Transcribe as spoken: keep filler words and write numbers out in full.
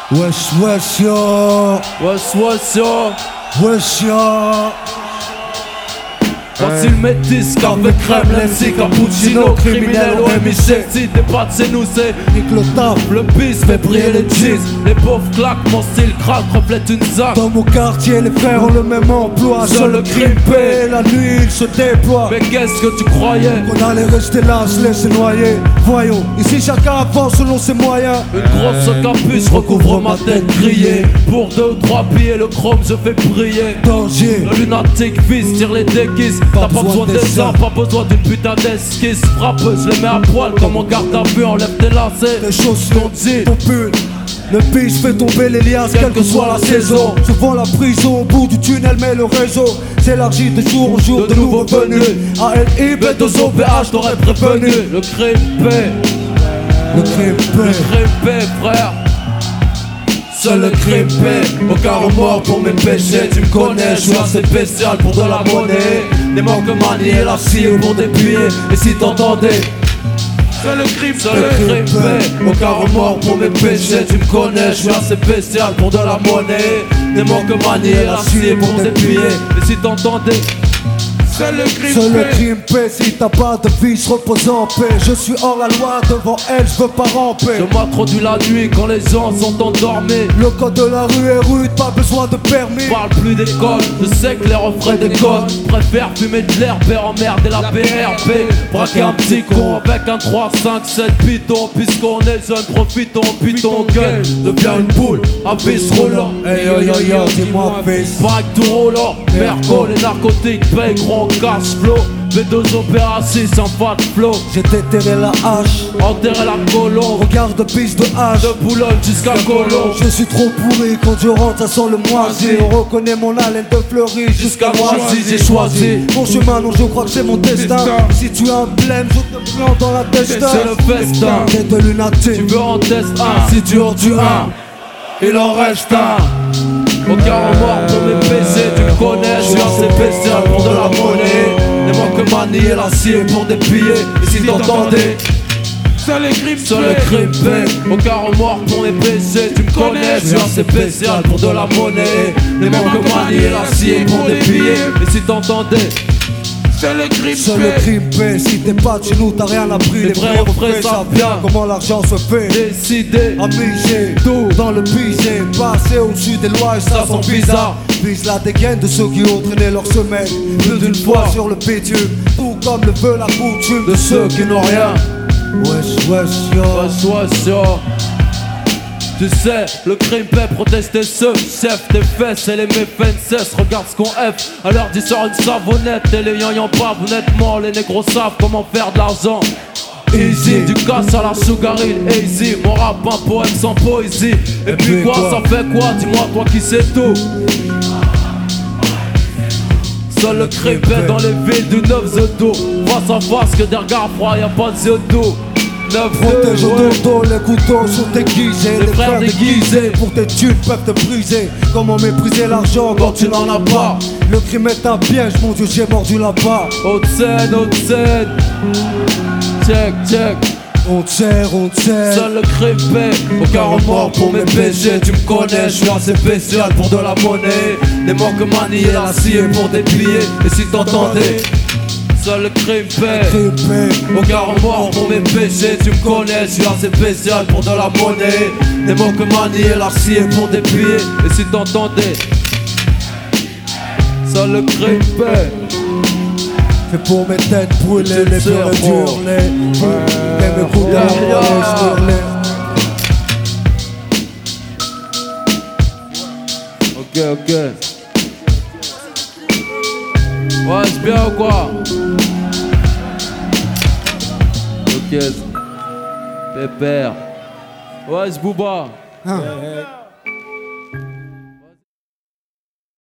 Wesh wesh yo, Wesh wesh yo, wesh yo. voici le métis, café crème, Lenzi, cappuccino, criminel, O M I C. Si t'es pas de chez nous, c'est Nique le taf, le bis, fait briller les jeans. Les pauvres claquent, mon style craque, reflète une zac. dans mon quartier les frères ont le même emploi. Seul le crime paie. la nuit il se déploie. Mais qu'est-ce que tu croyais? Qu'on allait rester là, se laisser noyer. Voyons, ici chacun avance selon ses moyens. Une grosse capuche recouvre ma tête grillée. Pour deux ou trois billets, le chrome je fais briller. Danger, Le lunatique vise, tire les déguises. T'as pas besoin des armes, pas besoin d'une putain d'esquisse. Frappeuse, les mets à poil comme en garde à vue. Enlève tes lacets, tes chaussures, ton jean. ton pull. Le biche fait tomber les liasses, quelle que soit la saison. Souvent la prison au bout du tunnel, mais le réseau s'élargit de jour en jour. De De nouveaux nouveaux venus, A L I B deux O P H t'aurais prévenu. Le crime paie, Le crime le paie, crime paie, frère. Seul le crime paie, aucun remords pour mes péchés. Tu me connais, je suis assez spécial pour de la monnaie. Des manques manier la scie pour dépouiller. Et si t'entendais, seul le crime, seul le crime paie, aucun remords pour mes péchés. Tu me connais, je suis assez spécial pour de la monnaie. Des manques manier la scie pour dépouiller. Et si t'entendais, seul le crime seul le paie. crime paie. Si t'as pas de vie, je repose en paix. Je suis hors la loi, devant elle, je veux pas ramper. Je m'introduis la nuit quand les gens sont endormis. Le code de la rue est rude, pas besoin de permis. Parle plus d'école, je sais que les refrains déconnent. Préfère fumer de l'herbe et emmerder la B R P. Braquer un petit con avec un trois, cinq, sept piton. Puisqu'on est jeunes, profitons, piton, gueule. Devient une boule, à vis roulant. Hey yo yo yo, dis-moi fils. Bac tout roulant, Merco, les narcotiques payent gros cash flow. V deux opéra six en fat flow. J'ai déterré la hache, Enterrer la colombe, regarde piste de hache. de Boulogne jusqu'à Colombe. Je suis trop pourri, quand je rentre ça sent le moisi. On reconnaît mon haleine de fleurie jusqu'à Jusqu'à Noisy, j'ai choisi. mon chemin, non je crois que c'est mon destin. Si tu as un blême, je te plante dans la testa. C'est le festin. T'es de lunatique. Tu veux en tester un, si tu en tues un, il en reste un. Aucun remords pour mes P C, tu me connais, je suis assez spécial pour de la monnaie. Les manques manier la scie pour dépouiller. Et si t'entendais, seul les crimes, seul le crime paie. Aucun remords pour mes P C, tu me connais, je suis assez spécial pour de la monnaie. Les manques manier la scie pour dépouiller. Et si t'entendais, seul le crime Seul le paie. crime paie, si t'es pas de chez nous, t'as rien appris. Les Les vrais vrais refrains refrains savent savent bien bien comment l'argent se fait. Décider, Amusé, tout dans le pisé, passer au-dessus des lois et ça Ça sent sent bizarre. Vise la dégaine de ceux qui ont traîné leur semaine plus d'une fois sur le bitume, tout comme le veut la coutume de ceux qui n'ont rien. Wesh wesh yo, Sois sûr. Tu sais, le crime paie, protester ceux chef des fesses et les méfaits ne cessent. Regarde ce qu'on F, à l'heure d'y sort une savonnette. Et les yanyans pas, honnêtement, les négros savent comment faire de l'argent. Easy, du casse à la sougarine, easy. Mon rap, un poème sans poésie. Et, puis quoi, ça fait quoi? Dis-moi, toi qui sais tout. Seul le crime paie dans les villes du neuf dos. Face à face, que des regards froids, y'a pas de ziodo. protège au dos, les couteaux sont aiguisés. Les Les frères frères déguisés pour tes thunes peuvent te briser. Comment mépriser l'argent quand tu n'en as pas? Le crime est un piège, mon Dieu j'ai mordu là-bas. Haute scène, haute scène. Check, check. On te serre, on te serre. Seul le crime paie, aucun remords pour mes péchés. Tu me connais, je suis assez spécial pour de la monnaie. Les manques manier la scie pour déplier. Et si t'entendais, seul le crime paie, Crime paie. aucun remords pour mes péchés. Tu me connais, je suis assez spécial pour de la monnaie. Les manques manier la scie pour déplier. Et si t'entendais, seul le crime paie. Fait pour mes têtes brûlées, les C'est peurs bon. hurler. Et mes coups Yeah, d'armes, yeah. je hurlais. Ok, ok. Ouais, c'est bien ou quoi? Ok. Pépère. Ouais, c'est Booba. Hein.